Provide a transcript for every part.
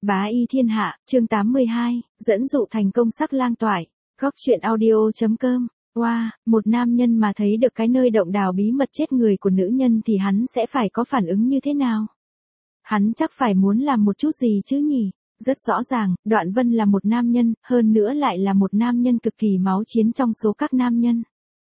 Bá y thiên hạ, chương 82, dẫn dụ thành công sắc lang toại. Góc truyện audio.com. Wow, một nam nhân mà thấy được cái nơi động đào bí mật chết người của nữ nhân thì hắn sẽ phải có phản ứng như thế nào? Hắn chắc phải muốn làm một chút gì chứ nhỉ? Rất rõ ràng, Đoạn Vân là một nam nhân, hơn nữa lại là một nam nhân cực kỳ máu chiến trong số các nam nhân.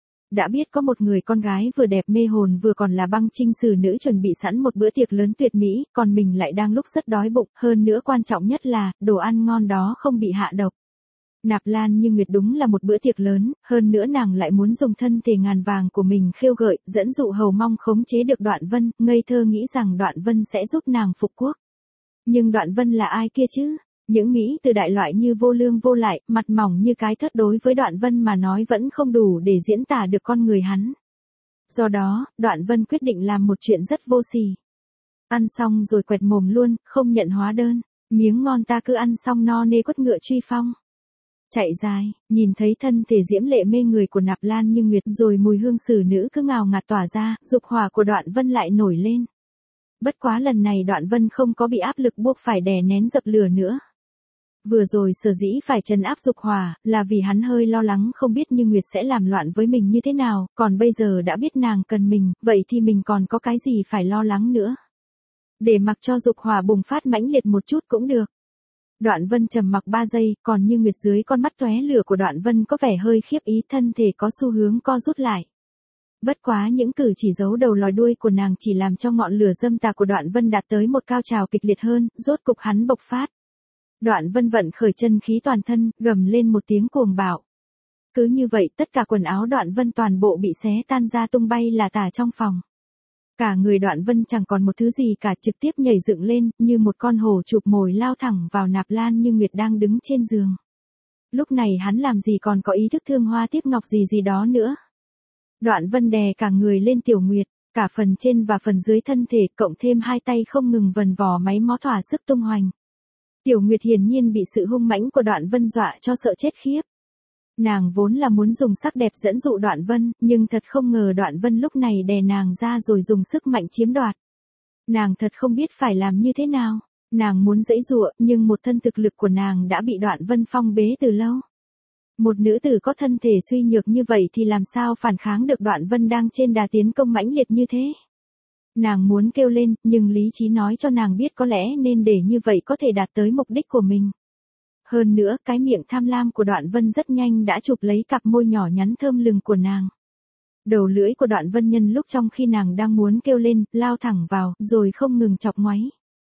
Đã biết có một người con gái vừa đẹp mê hồn vừa còn là băng trinh sử nữ chuẩn bị sẵn một bữa tiệc lớn tuyệt mỹ, còn mình lại đang lúc rất đói bụng, hơn nữa quan trọng nhất là, đồ ăn ngon đó không bị hạ độc. Nạp Lan Như Nguyệt đúng là một bữa tiệc lớn, hơn nữa nàng lại muốn dùng thân thể ngàn vàng của mình khêu gợi, dẫn dụ hầu mong khống chế được Đoạn Vân, ngây thơ nghĩ rằng Đoạn Vân sẽ giúp nàng phục quốc. Nhưng Đoạn Vân là ai kia chứ? Những nghĩ từ đại loại như vô lương vô lại, mặt mỏng như cái thớt đối với Đoạn Vân mà nói vẫn không đủ để diễn tả được con người hắn. Do đó, Đoạn Vân quyết định làm một chuyện rất vô sỉ. Ăn xong rồi quẹt mồm luôn, không nhận hóa đơn. Miếng ngon ta cứ ăn xong no nê quất ngựa truy phong. Chạy dài, nhìn thấy thân thể diễm lệ mê người của Nạp Lan Như Nguyệt rồi mùi hương sử nữ cứ ngào ngạt tỏa ra, dục hỏa của Đoạn Vân lại nổi lên. Bất quá lần này Đoạn Vân không có bị áp lực buộc phải đè nén dập lửa nữa. Vừa rồi sở dĩ phải trấn áp dục hỏa, là vì hắn hơi lo lắng không biết Như Nguyệt sẽ làm loạn với mình như thế nào, còn bây giờ đã biết nàng cần mình, vậy thì mình còn có cái gì phải lo lắng nữa. Để mặc cho dục hỏa bùng phát mãnh liệt một chút cũng được. Đoạn Vân trầm mặc 3 giây, còn Như Nguyệt dưới con mắt tóe lửa của Đoạn Vân có vẻ hơi khiếp ý, thân thể có xu hướng co rút lại. Bất quá những cử chỉ giấu đầu lòi đuôi của nàng chỉ làm cho ngọn lửa dâm tà của Đoạn Vân đạt tới một cao trào kịch liệt hơn, rốt cục hắn bộc phát. Đoạn Vân vận khởi chân khí toàn thân, gầm lên một tiếng cuồng bạo. Cứ như vậy tất cả quần áo Đoạn Vân toàn bộ bị xé tan ra tung bay là tả trong phòng. Cả người Đoạn Vân chẳng còn một thứ gì cả, trực tiếp nhảy dựng lên, như một con hổ chụp mồi lao thẳng vào Nạp Lan Như Nguyệt đang đứng trên giường. Lúc này hắn làm gì còn có ý thức thương hoa tiếc ngọc gì đó nữa. Đoạn Vân đè cả người lên Tiểu Nguyệt, cả phần trên và phần dưới thân thể, cộng thêm hai tay không ngừng vần vò máy mó thỏa sức tung hoành. Tiểu Nguyệt hiển nhiên bị sự hung mãnh của Đoạn Vân dọa cho sợ chết khiếp. Nàng vốn là muốn dùng sắc đẹp dẫn dụ Đoạn Vân, nhưng thật không ngờ Đoạn Vân lúc này đè nàng ra rồi dùng sức mạnh chiếm đoạt. Nàng thật không biết phải làm như thế nào. Nàng muốn giãy giụa, nhưng một thân thực lực của nàng đã bị Đoạn Vân phong bế từ lâu. Một nữ tử có thân thể suy nhược như vậy thì làm sao phản kháng được Đoạn Vân đang trên đà tiến công mãnh liệt như thế. Nàng muốn kêu lên, nhưng lý trí nói cho nàng biết có lẽ nên để như vậy có thể đạt tới mục đích của mình. Hơn nữa, cái miệng tham lam của Đoạn Vân rất nhanh đã chụp lấy cặp môi nhỏ nhắn thơm lừng của nàng. Đầu lưỡi của Đoạn Vân nhân lúc trong khi nàng đang muốn kêu lên, lao thẳng vào, rồi không ngừng chọc ngoáy.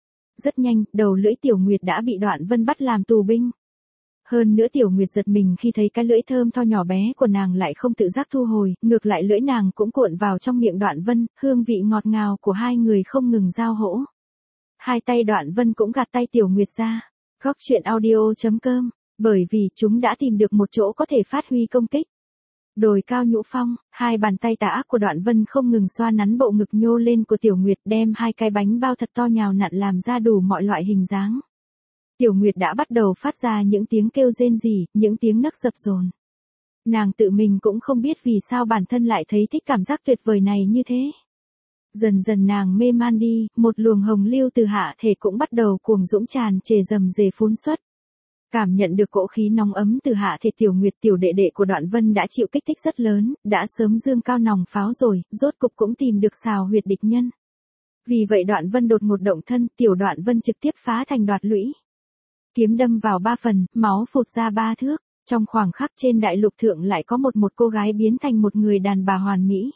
Rất nhanh, đầu lưỡi Tiểu Nguyệt đã bị Đoạn Vân bắt làm tù binh. Hơn nữa Tiểu Nguyệt giật mình khi thấy cái lưỡi thơm tho nhỏ bé của nàng lại không tự giác thu hồi, ngược lại lưỡi nàng cũng cuộn vào trong miệng Đoạn Vân, hương vị ngọt ngào của hai người không ngừng giao hỗ. Hai tay Đoạn Vân cũng gạt tay Tiểu Nguyệt ra. Góc truyện audio.com, bởi vì chúng đã tìm được một chỗ có thể phát huy công kích. Đồi cao nhũ phong, hai bàn tay tà ác của Đoạn Vân không ngừng xoa nắn bộ ngực nhô lên của Tiểu Nguyệt, đem hai cái bánh bao thật to nhào nặn làm ra đủ mọi loại hình dáng. Tiểu Nguyệt đã bắt đầu phát ra những tiếng kêu rên rỉ, những tiếng nấc dập dồn. Nàng tự mình cũng không biết vì sao bản thân lại thấy thích cảm giác tuyệt vời này như thế. Dần dần nàng mê man đi, một luồng hồng lưu từ hạ thể cũng bắt đầu cuồng dũng tràn trề rầm rề phun xuất. Cảm nhận được cỗ khí nóng ấm từ hạ thể Tiểu Nguyệt, tiểu đệ đệ của Đoạn Vân đã chịu kích thích rất lớn, đã sớm dương cao nòng pháo rồi, rốt cục cũng tìm được xào huyệt địch nhân. Vì vậy Đoạn Vân đột ngột động thân, tiểu Đoạn Vân trực tiếp phá thành đoạt lũy. Kiếm đâm vào 3 phần, máu phụt ra 3 thước, trong khoảng khắc trên đại lục thượng lại có một cô gái biến thành một người đàn bà hoàn mỹ.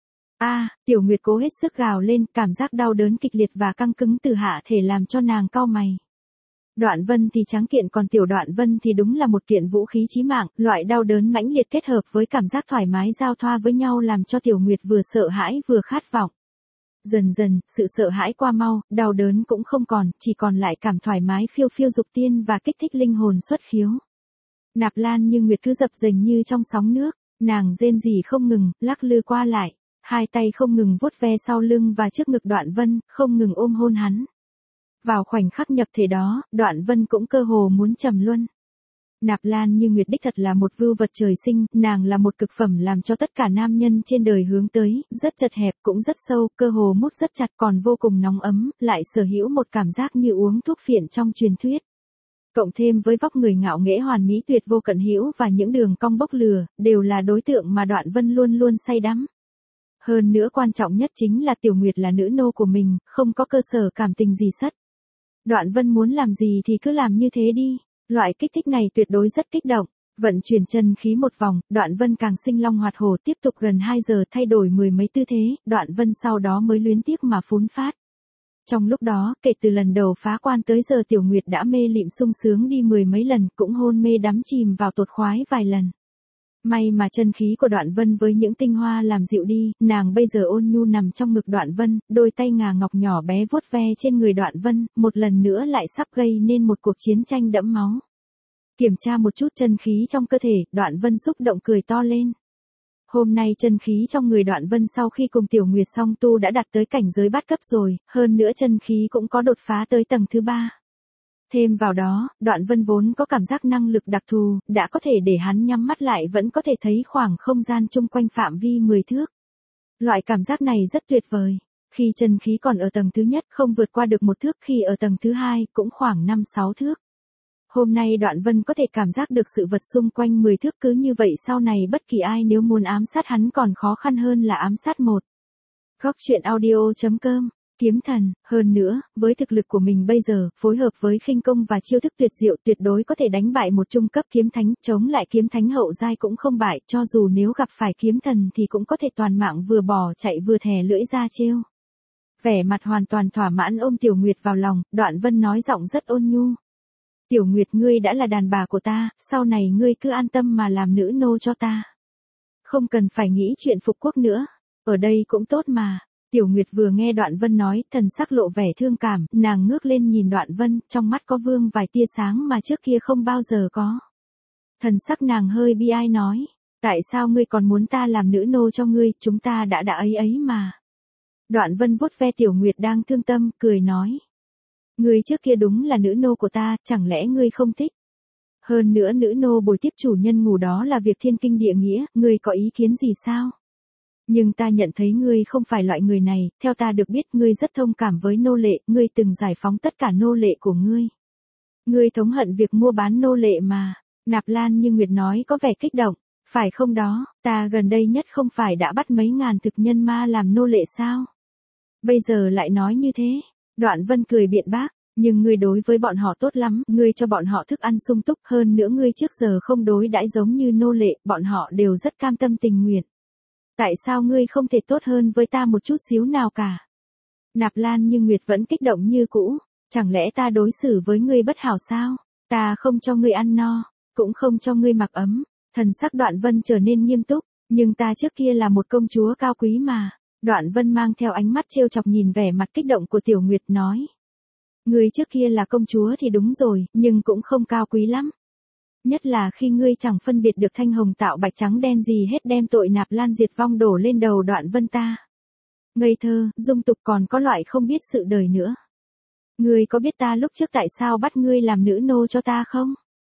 Tiểu Nguyệt cố hết sức gào lên, cảm giác đau đớn kịch liệt và căng cứng từ hạ thể làm cho nàng cau mày. Đoạn Vân thì tráng kiện, còn tiểu Đoạn Vân thì đúng là một kiện vũ khí chí mạng, loại đau đớn mãnh liệt kết hợp với cảm giác thoải mái giao thoa với nhau làm cho Tiểu Nguyệt vừa sợ hãi vừa khát vọng. Dần dần, sự sợ hãi qua mau, đau đớn cũng không còn, chỉ còn lại cảm thoải mái phiêu phiêu dục tiên và kích thích linh hồn xuất khiếu. Nạp Lan Như Nguyệt cứ dập dềnh như trong sóng nước, nàng rên rỉ không ngừng, lắc lư qua lại. Hai tay không ngừng vuốt ve sau lưng và trước ngực Đoạn Vân, không ngừng ôm hôn hắn. Vào khoảnh khắc nhập thể đó, Đoạn Vân cũng cơ hồ muốn trầm luân. Nạp Lan Như Nguyệt đích thật là một vưu vật trời sinh, nàng là một cực phẩm làm cho tất cả nam nhân trên đời hướng tới, rất chật hẹp cũng rất sâu, cơ hồ mút rất chặt còn vô cùng nóng ấm, lại sở hữu một cảm giác như uống thuốc phiện trong truyền thuyết. Cộng thêm với vóc người ngạo nghễ hoàn mỹ tuyệt vô cận hữu và những đường cong bốc lửa, đều là đối tượng mà Đoạn Vân luôn luôn say đắm. Hơn nữa quan trọng nhất chính là Tiểu Nguyệt là nữ nô của mình, không có cơ sở cảm tình gì sất. Đoạn Vân muốn làm gì thì cứ làm như thế đi. Loại kích thích này tuyệt đối rất kích động. Vận chuyển chân khí một vòng, Đoạn Vân càng sinh long hoạt hổ tiếp tục gần 2 giờ thay đổi mười mấy tư thế, Đoạn Vân sau đó mới luyến tiếc mà phún phát. Trong lúc đó, kể từ lần đầu phá quan tới giờ Tiểu Nguyệt đã mê lịm sung sướng đi mười mấy lần, cũng hôn mê đắm chìm vào tột khoái vài lần. May mà chân khí của Đoạn Vân với những tinh hoa làm dịu đi, nàng bây giờ ôn nhu nằm trong ngực Đoạn Vân, đôi tay ngà ngọc nhỏ bé vuốt ve trên người Đoạn Vân, một lần nữa lại sắp gây nên một cuộc chiến tranh đẫm máu. Kiểm tra một chút chân khí trong cơ thể, Đoạn Vân xúc động cười to lên. Hôm nay chân khí trong người Đoạn Vân sau khi cùng Tiểu Nguyệt song tu đã đạt tới cảnh giới bát cấp rồi, hơn nữa chân khí cũng có đột phá tới tầng thứ 3. Thêm vào đó, Đoạn Vân vốn có cảm giác năng lực đặc thù, đã có thể để hắn nhắm mắt lại vẫn có thể thấy khoảng không gian chung quanh phạm vi 10 thước. Loại cảm giác này rất tuyệt vời. Khi chân khí còn ở tầng thứ nhất không vượt qua được 1 thước, khi ở tầng thứ 2 cũng khoảng 5-6 thước. Hôm nay Đoạn Vân có thể cảm giác được sự vật xung quanh 10 thước, cứ như vậy sau này bất kỳ ai nếu muốn ám sát hắn còn khó khăn hơn là ám sát một. Góc truyện audio.com Kiếm thần, hơn nữa, với thực lực của mình bây giờ, phối hợp với khinh công và chiêu thức tuyệt diệu tuyệt đối có thể đánh bại một trung cấp kiếm thánh, chống lại kiếm thánh hậu giai cũng không bại, cho dù nếu gặp phải kiếm thần thì cũng có thể toàn mạng vừa bỏ chạy vừa thè lưỡi ra trêu. Vẻ mặt hoàn toàn thỏa mãn ôm Tiểu Nguyệt vào lòng, Đoạn Vân nói giọng rất ôn nhu. Tiểu Nguyệt, ngươi đã là đàn bà của ta, sau này ngươi cứ an tâm mà làm nữ nô cho ta. Không cần phải nghĩ chuyện phục quốc nữa, ở đây cũng tốt mà. Tiểu Nguyệt vừa nghe Đoạn Vân nói, thần sắc lộ vẻ thương cảm, nàng ngước lên nhìn Đoạn Vân, trong mắt có vương vài tia sáng mà trước kia không bao giờ có. Thần sắc nàng hơi bi ai nói, tại sao ngươi còn muốn ta làm nữ nô cho ngươi, chúng ta đã ấy mà. Đoạn Vân vuốt ve Tiểu Nguyệt đang thương tâm, cười nói. Ngươi trước kia đúng là nữ nô của ta, chẳng lẽ ngươi không thích? Hơn nữa nữ nô bồi tiếp chủ nhân ngủ đó là việc thiên kinh địa nghĩa, ngươi có ý kiến gì sao? Nhưng ta nhận thấy ngươi không phải loại người này, theo ta được biết ngươi rất thông cảm với nô lệ, ngươi từng giải phóng tất cả nô lệ của ngươi. Ngươi thống hận việc mua bán nô lệ mà. Nạp Lan Như Nguyệt nói có vẻ kích động, phải không đó, ta gần đây nhất không phải đã bắt mấy ngàn thực nhân ma làm nô lệ sao? Bây giờ lại nói như thế. Đoạn Vân cười biện bác, nhưng ngươi đối với bọn họ tốt lắm, ngươi cho bọn họ thức ăn sung túc, hơn nữa ngươi trước giờ không đối đãi giống như nô lệ, bọn họ đều rất cam tâm tình nguyện. Tại sao ngươi không thể tốt hơn với ta một chút xíu nào cả? Nạp Lan Như Nguyệt vẫn kích động như cũ, chẳng lẽ ta đối xử với ngươi bất hảo sao? Ta không cho ngươi ăn no, cũng không cho ngươi mặc ấm. Thần sắc Đoạn Vân trở nên nghiêm túc, nhưng ta trước kia là một công chúa cao quý mà. Đoạn Vân mang theo ánh mắt trêu chọc nhìn vẻ mặt kích động của Tiểu Nguyệt nói. Ngươi trước kia là công chúa thì đúng rồi, nhưng cũng không cao quý lắm. Nhất là khi ngươi chẳng phân biệt được thanh hồng tạo bạch trắng đen gì hết, đem tội Nạp Lan diệt vong đổ lên đầu Đoạn Vân ta. Ngây thơ, dung tục, còn có loại không biết sự đời nữa. Ngươi có biết ta lúc trước tại sao bắt ngươi làm nữ nô cho ta không?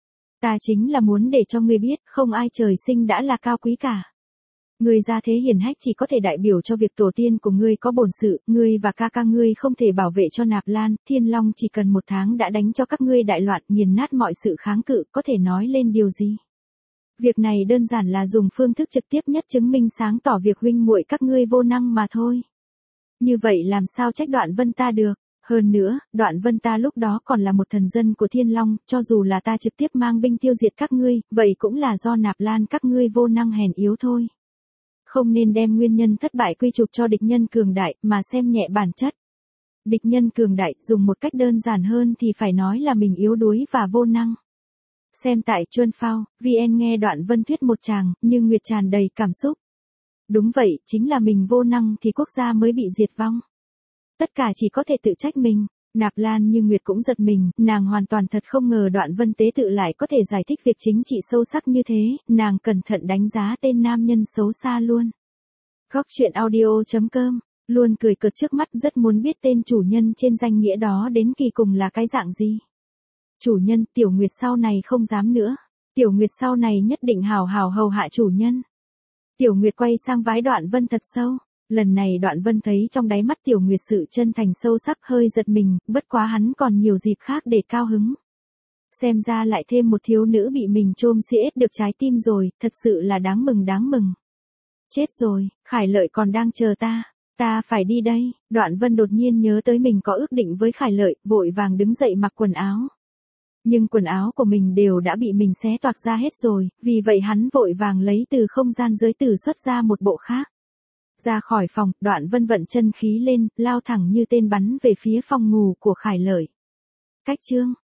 Ta chính là muốn để cho ngươi biết, không ai trời sinh đã là cao quý cả. Ngươi gia thế hiển hách chỉ có thể đại biểu cho việc tổ tiên của ngươi có bổn sự, ngươi và ca ca ngươi không thể bảo vệ cho Nạp Lan, Thiên Long chỉ cần 1 tháng đã đánh cho các ngươi đại loạn, nghiền nát mọi sự kháng cự, có thể nói lên điều gì? Việc này đơn giản là dùng phương thức trực tiếp nhất chứng minh sáng tỏ việc huynh muội các ngươi vô năng mà thôi. Như vậy làm sao trách Đoạn Vân ta được? Hơn nữa, Đoạn Vân ta lúc đó còn là một thần dân của Thiên Long, cho dù là ta trực tiếp mang binh tiêu diệt các ngươi, vậy cũng là do Nạp Lan các ngươi vô năng hèn yếu thôi. Không nên đem nguyên nhân thất bại quy chụp cho địch nhân cường đại, mà xem nhẹ bản chất. Địch nhân cường đại, dùng một cách đơn giản hơn thì phải nói là mình yếu đuối và vô năng. Xem tại Chuân Phao, VN nghe Đoạn Vân thuyết một tràng, nhưng Nguyệt tràn đầy cảm xúc. Đúng vậy, chính là mình vô năng thì quốc gia mới bị diệt vong. Tất cả chỉ có thể tự trách mình. Nạp Lan Như Nguyệt cũng giật mình, nàng hoàn toàn thật không ngờ Đoạn Vân tế tự lại có thể giải thích việc chính trị sâu sắc như thế, nàng cẩn thận đánh giá tên nam nhân xấu xa luôn. Góc truyện audio.com, luôn cười cợt trước mắt, rất muốn biết tên chủ nhân trên danh nghĩa đó đến kỳ cùng là cái dạng gì. Chủ nhân, Tiểu Nguyệt sau này không dám nữa. Tiểu Nguyệt sau này nhất định hào hào hầu hạ chủ nhân. Tiểu Nguyệt quay sang vái Đoạn Vân thật sâu. Lần này Đoạn Vân thấy trong đáy mắt Tiểu Nguyệt sự chân thành sâu sắc, hơi giật mình, bất quá hắn còn nhiều dịp khác để cao hứng. Xem ra lại thêm một thiếu nữ bị mình chôm xiết được trái tim rồi, thật sự là đáng mừng đáng mừng. Chết rồi, Khải Lợi còn đang chờ ta phải đi đây. Đoạn Vân đột nhiên nhớ tới mình có ước định với Khải Lợi, vội vàng đứng dậy mặc quần áo. Nhưng quần áo của mình đều đã bị mình xé toạc ra hết rồi, vì vậy hắn vội vàng lấy từ không gian giới tử xuất ra một bộ khác. Ra khỏi phòng, Đoạn Vân vận chân khí lên, lao thẳng như tên bắn về phía phòng ngủ của Khải Lợi. Cách chương